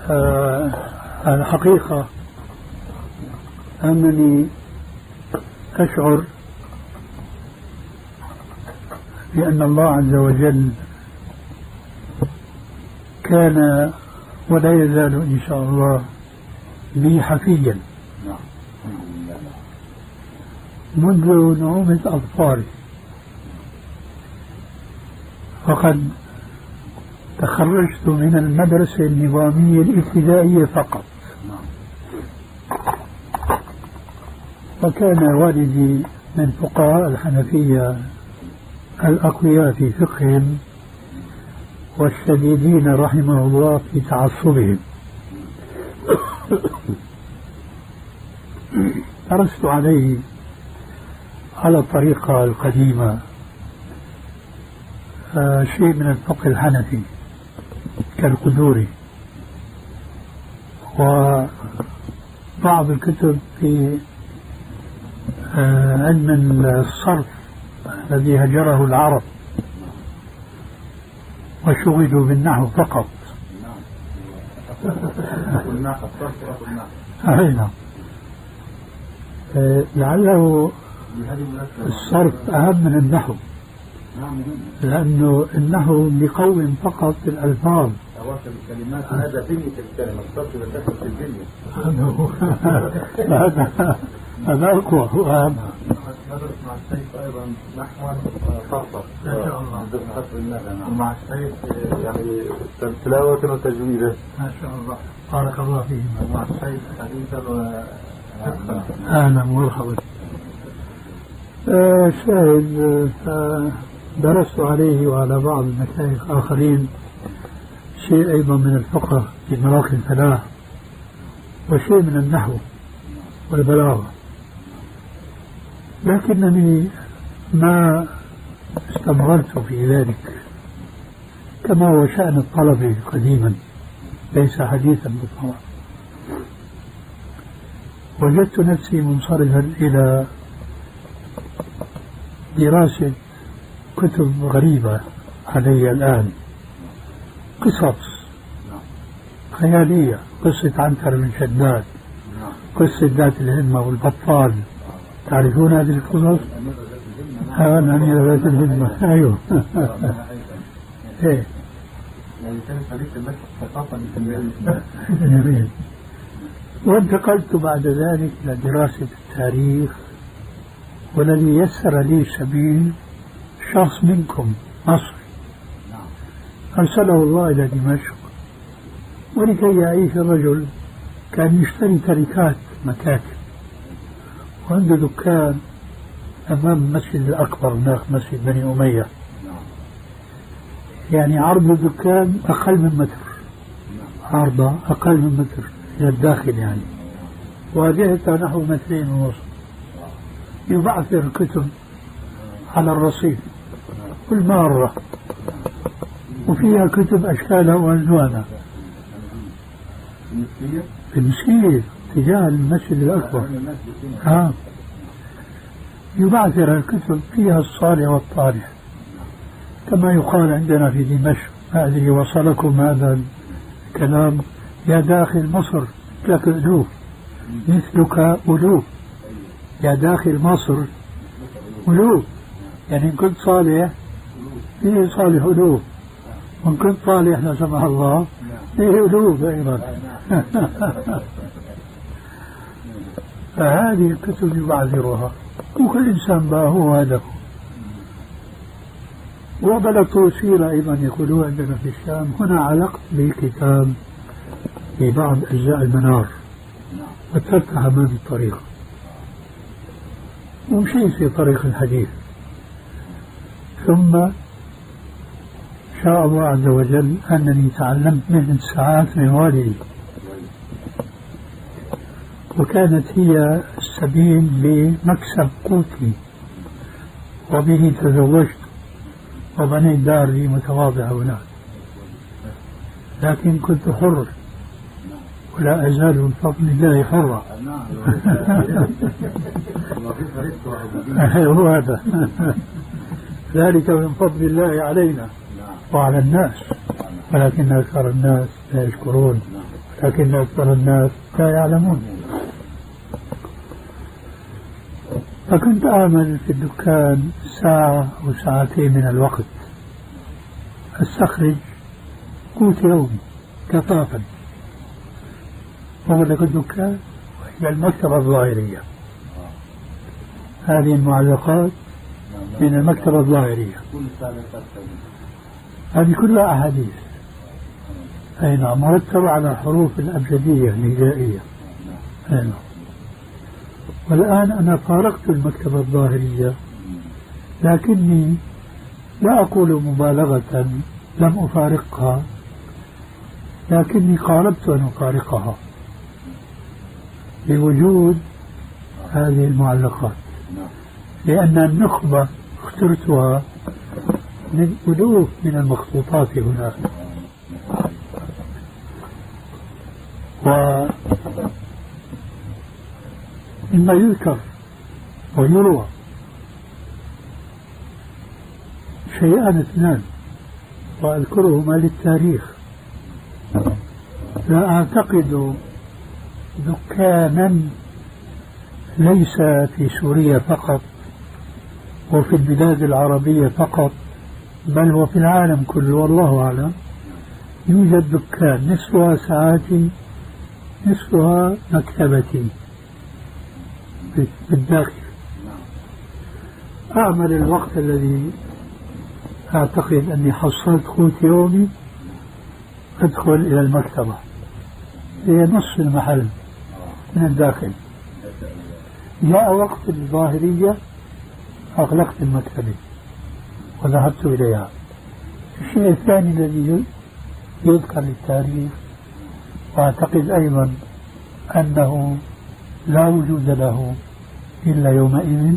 الحقيقة أنني أشعر بأن الله عز وجل كان ولا يزال إن شاء الله لي حفيا منذ نعومة أظفاري، فقد تخرجت من المدرسة النظامية الابتدائية فقط، وكان والدي من فقهاء الحنفية الأقوياء في فقههم والشديدين رحمه الله في تعصبهم. درست عليه على الطريقة القديمة شيء من الفقه الحنفي كالقدوري، وبعض الكتب في علم الصرف الذي هجره العرب وشغلوا بالنحو فقط. نعم. لعله الصرف أهم من النحو، لأنه النحو بقوم فقط الألفاظ. تواصل الكلمات هذا بنية الكلمة، الصرف يدخل في البنية. هذا أقوى وأهم. ندرس مع السيف أيضا نحو صرفا إن شاء الله ومع السيف يعني تلاوة وتجويدا ما شاء الله. بارك الله فيهم. مع السيف حديثا أهلا ومرحبا. شاهد، درست عليه وعلى بعض المشايخ آخرين شيء أيضا من الفقه في مراقي الفلاح، وشيء من النحو والبلاغة، لكنني ما استمررت في ذلك كما هو شأن الطلبة قديما، ليس حديثا بالطبع. وجدت نفسي منصرفا إلى دراسة كتب غريبة علي الآن، قصص خيالية، قصة عنتر بن شداد، قصة ذات الهمة والبطال. تعرفون هذه القصص؟ أمير ذات الهمة. أيوه. إيه. وانتقلت بعد ذلك إلى دراسة التاريخ، والذي يسر لي سبيل شخص منكم مصري أرسله الله إلى دمشق، ولكي يعيش الرجل كان يشتري تركات مكاتب، وعنده دكان أمام المسجد الأكبر هناك، مسجد بني أمية، يعني عرض الدكان أقل من متر، عرضه أقل من متر إلى الداخل يعني، واجهته نحو 2.5 متر. يبعثر الكتب على الرصيف كل مرة، وفيها كتب أشكالها وألوانها في المسير تجاه المسجد الأكبر. يبعثر الكتب فيها الصالح والطالح، كما يقال عندنا في دمشق. ما أدري وصلكم هذا الكلام؟ يا داخل مصر لك ألوف مثلك ألوف، يا داخل مصر ألوف، يعني إن كنت صالح فيه صالح ألوف، وإن كنت صالح لا سمح الله فيه ألوف أيضا. فهذه الكتب يبعثرها، وكل إنسان بقى هو هدفه. وبلغت سيرة أيضا يقولون عندنا في الشام. هنا علقت بكتاب في بعض أجزاء المنار وتركت أمام الطريق ومشيت في طريق الحديث، ثم شاء الله عز وجل أنني تعلمت مهنة الساعات من والدي، وكانت هي السبيل لمكسب قوتي، وبه تزوجت وبنيت دار لي متواضعة هناك، لكن كنت حر ولا أزال من فضل الله حرا. هو هذا ذلك من فضل الله علينا وعلى الناس، ولكن أكثر الناس لا يشكرون لكن أكثر الناس لا يعلمون. فكنت أعمل في الدكان ساعة أو ساعتين من الوقت، أستخرج قوت يومي كفافا، وأغلق الدكان وإلى المكتبة الظاهرية. هذه المعلقات من المكتبة الظاهرية، هذه كلها أحاديث، أي نعم، مرتبة على الحروف الأبجدية الهجائية. أي نعم. والآن أنا فارقت المكتبة الظاهرية، لكني لا أقول مبالغة لم أفارقها، لكني قاربت أن أفارقها بوجود هذه المعلقات، لأن النخبة اخترتها من ألوف من المخطوطات هناك. ومما يذكر ويروى شيئان اثنان وأذكرهما للتاريخ. لا أعتقد دكانا ليس في سوريا فقط وفي البلاد العربية فقط، بل وفي العالم كله والله أعلم، يوجد دكان نصفها ساعاتي نصفها مكتبتي بالداخل. أعمل الوقت الذي أعتقد أني حصلت قوت يومي أدخل إلى المكتبة، هي نصف المحل من الداخل. جاء وقت الظاهرية أغلقت المكتبة وذهبت إليها. الشيء الثاني الذي يذكر للتاريخ وأعتقد أيضا أنه لا وجود له إلا يومئذ،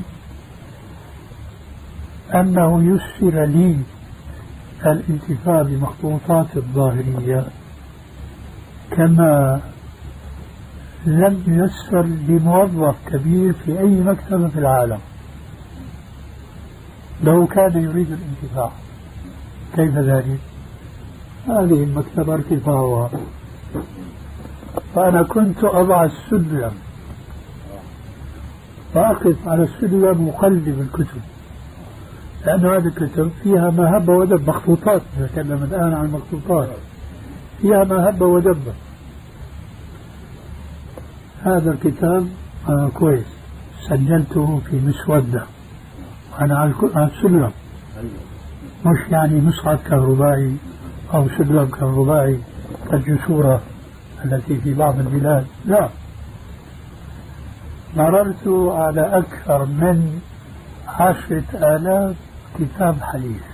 أنه يسر لي الانتفاع بمخطوطات الظاهرية كما لم يسر لموظف كبير في أي مكتبة في العالم لو كان يريد الانتفاع. كيف ذلك؟ هذه المكتبة ارتفاعها، فأنا كنت أضع السلم وأقف على السلم وأقلب الكتب، لأن هذه الكتب فيها ما هب ودب، مخطوطات، نتكلم الآن عن مخطوطات فيها ما هب ودب. هذا الكتاب كويس، سجلته في مسودة أنا على السلم، مش يعني مصعد كهربائي أو سلم كهربائي كالجسورة التي في بعض البلاد، لا. مررت على أكثر من 10,000 كتاب حديث،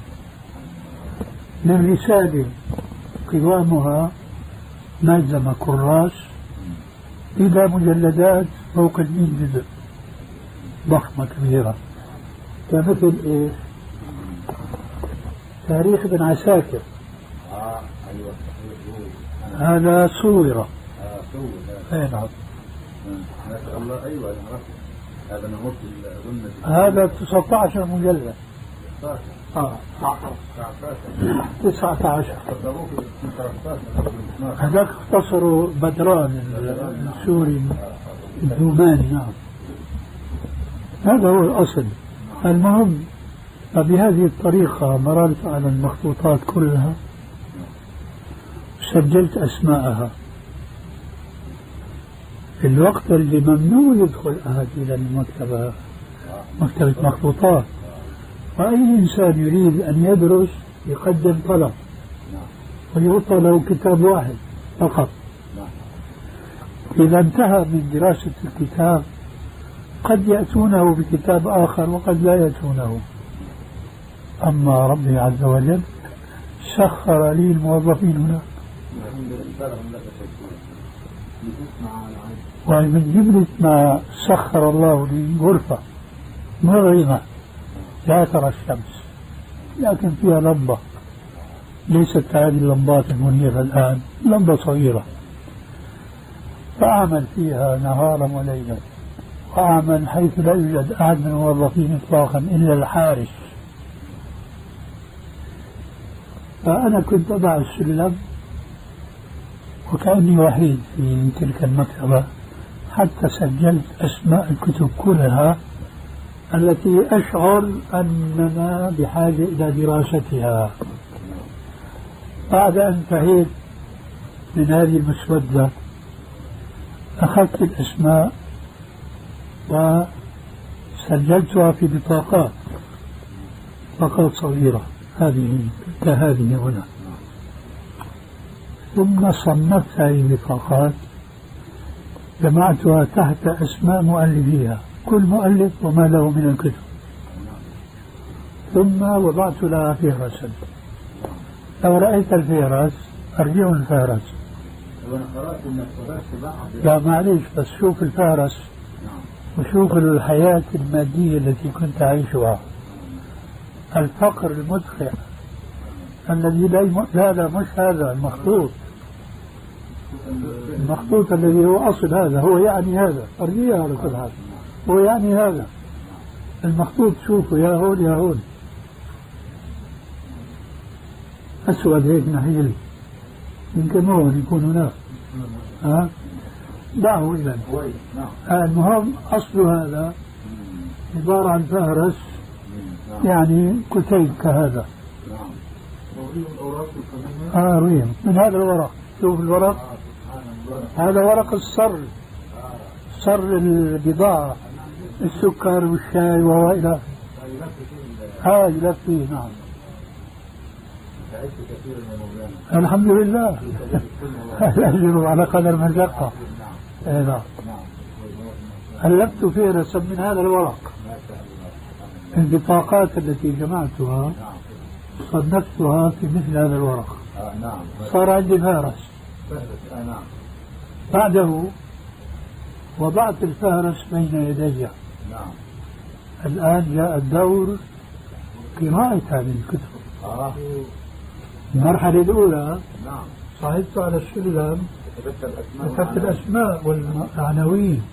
من رسالة قوامها ملزمة كراس إلى مجلدات فوق 100 جزء ضخمة كبيرة، كمثل إيه؟ تاريخ ابن عساكر، هذا صورة. نعم. هذا 19 مجلد. 19 هذاك اختصروا بدران السوري الدوماني. نعم، هذا هو الأصل. المهم، فبهذه الطريقة مررت على المخطوطات كلها، سجلت أسماءها في الوقت اللي ممنوع يدخل أحد إلى المكتبة، مكتبة مخطوطات، وأي إنسان يريد أن يدرس يقدم طلب ويعطى له كتاب واحد فقط. إذا انتهى من دراسة الكتاب قد يأتونه بكتاب آخر وقد لا يأتونه. أما ربي عز وجل سخر لي الموظفين هناك، ومن جملة ما سخر الله لي غرفة مظلمة لا ترى الشمس، لكن فيها لمبة، ليست هذه اللمبات المنيرة الآن، لمبة صغيرة، فأعمل فيها نهارا وليلا، وأعمل حيث لا يوجد أحد من الموظفين إطلاقا إلا الحارس. فأنا كنت أضع السلم وكأني وحيد في تلك المكتبة، حتى سجلت أسماء الكتب كلها التي أشعر أننا بحاجة إلى دراستها. بعد أن انتهيت من هذه المسودة أخذت الأسماء وسجلتها في بطاقات صغيرة، هذه كهذه هنا، ثم صنفت هذه البطاقات، جمعتها تحت أسماء مؤلفيها، كل مؤلف وما له من الكتب، ثم وضعت لها فهرسا. لو رأيت الفهرس أرجع الفهرس. لا معليش، بس شوف الفهرس وشوف الحياة المادية التي كنت أعيشها، الفقر المدخع الذي لا مش هذا المخطوط الذي هو أصل هذا، هو يعني هذا، أرجيها على كل حال، هو يعني هذا المخطوط. شوفوا يا هون يا هون، أسود هيك نحيل، يمكن هون يكون هناك، دعه إذن. المهم أصل هذا عبارة عن فهرس، يعني كتيب كهذا، ريم من هذا الورق. شوف الورق، هذا ورق صر البضاعة، السكر والشاي وإلى يلف فيه. نعم الحمد لله، الأجر على قدر مشقة. نعم ألفت فهرسا من هذا الورق. البطاقات التي جمعتها صنفتها في مثل هذا الورق، صار عندي فهرس. بعده وضعت الفهرس بين يدي. الآن جاء الدور قراءة هذه الكتب. المرحلة الأولى صعدت على السلم، كتبت الأسماء والعناوين.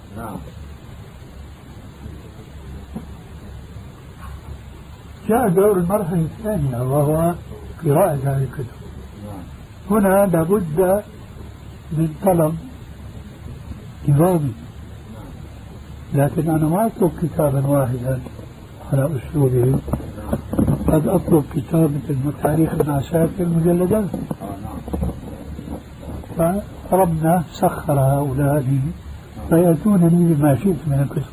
جاء دور المرحلة الثانية وهو قراءة هذه الكتب. هنا لابد من طلب نظامي، لكن أنا ما أطلب كتابا واحدا على أسلوبه، قد أطلب كتاب مثل تاريخ ابن عساكر مجلدات. فربنا سخر هؤلاء لي فيأتونني بما شئت من الكتب.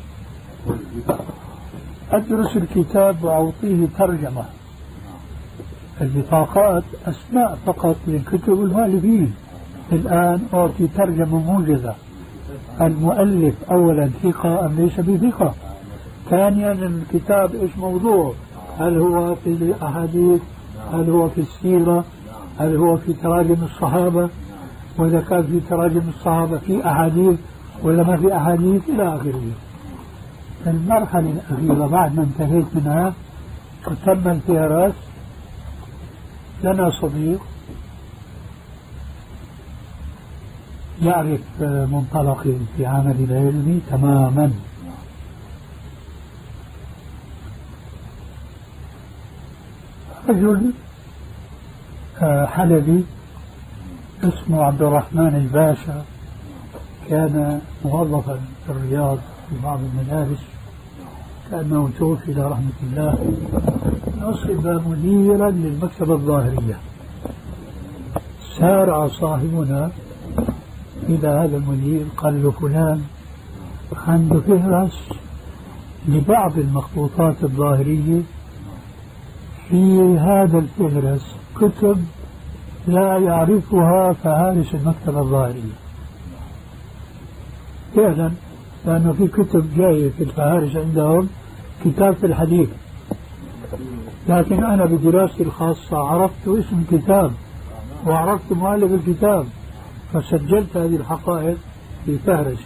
أدرس الكتاب وأعطيه ترجمة. البطاقات أسماء فقط للكتب المؤلفين، الآن أعطي ترجمة موجزة. المؤلف أولا ثقة أم ليس بثقة، ثانيا الكتاب إيش موضوع، هل هو في الأحاديث، هل هو في السيرة، هل هو في تراجم الصحابة، وإذا كان في تراجم الصحابة في أحاديث ولا ما في أحاديث إلى آخره. المرحلة الأخيرة بعد ما انتهيت منها وتم الفهرس، لنا صديق يعرف منطلقي في عملي العلمي تماما، رجل حلبي اسمه عبد الرحمن الباشا، كان موظفا في الرياض في بعض المدارس، كأنه توفي إلى رحمة الله، نصب مديرا للمكتبة الظاهرية. سارع صاحبنا إلى هذا المدير قال له فلان عنده فهرس لبعض المخطوطات الظاهرية، في هذا الفهرس كتب لا يعرفها فهارس المكتبة الظاهرية. فعلا لأنه في كتب جاية في الفهارس عندهم كتاب في الحديث، لكن أنا بدراستي الخاصة عرفت اسم الكتاب وعرفت مؤلف الكتاب، فسجلت هذه الحقائق في فهرس.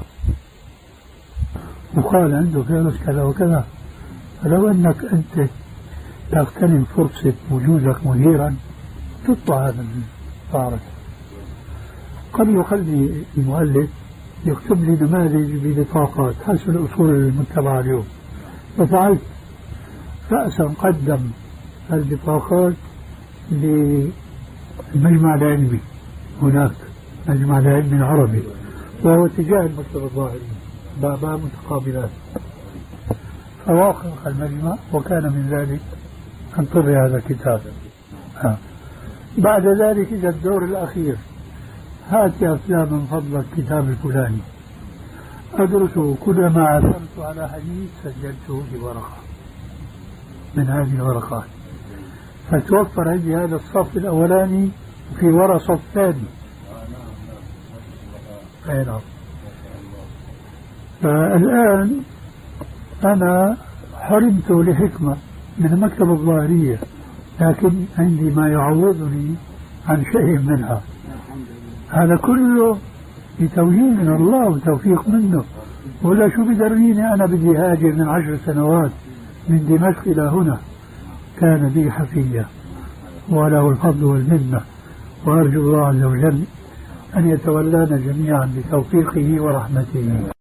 وقال عنده فهرس كذا وكذا، فلو أنك أنت تغتنم فرصة وجودك مديرا تطلع هذا الفهرس. قد يخلي المؤلف يكتب لي نماذج ببطاقات حسب الأصول المتبعة اليوم، ففعلت. رأسا قدم البطاقات للمجمع العلمي هناك مجمع العلم العربي، وهو اتجاه المكتبة الظاهري، بابا متقابلات. فوافق المجمع، وكان من ذلك أن طبع هذا الكتاب. بعد ذلك إلى الدور الأخير، هات يا فلان من فضلك كتاب الفلاني، أدرسه، كلما عثرت على حديث سجلته في ورقة من هذه الورقات، فتوفر عندي هذا الصف الأولاني في ورقة صف ثاني. فالآن أنا حرمت لحكمة من المكتبة الظاهرية، لكن عندي ما يعوضني عن شيء منها. هذا كله بتوجيه من الله وتوفيق منه، ولا شو بدرنيني أنا بدي هاجر من 10 سنوات من دمشق إلى هنا. كان بي حفية وله الفضل والمنة، وأرجو الله عز وجل أن يتولانا جميعا بتوفيقه ورحمته.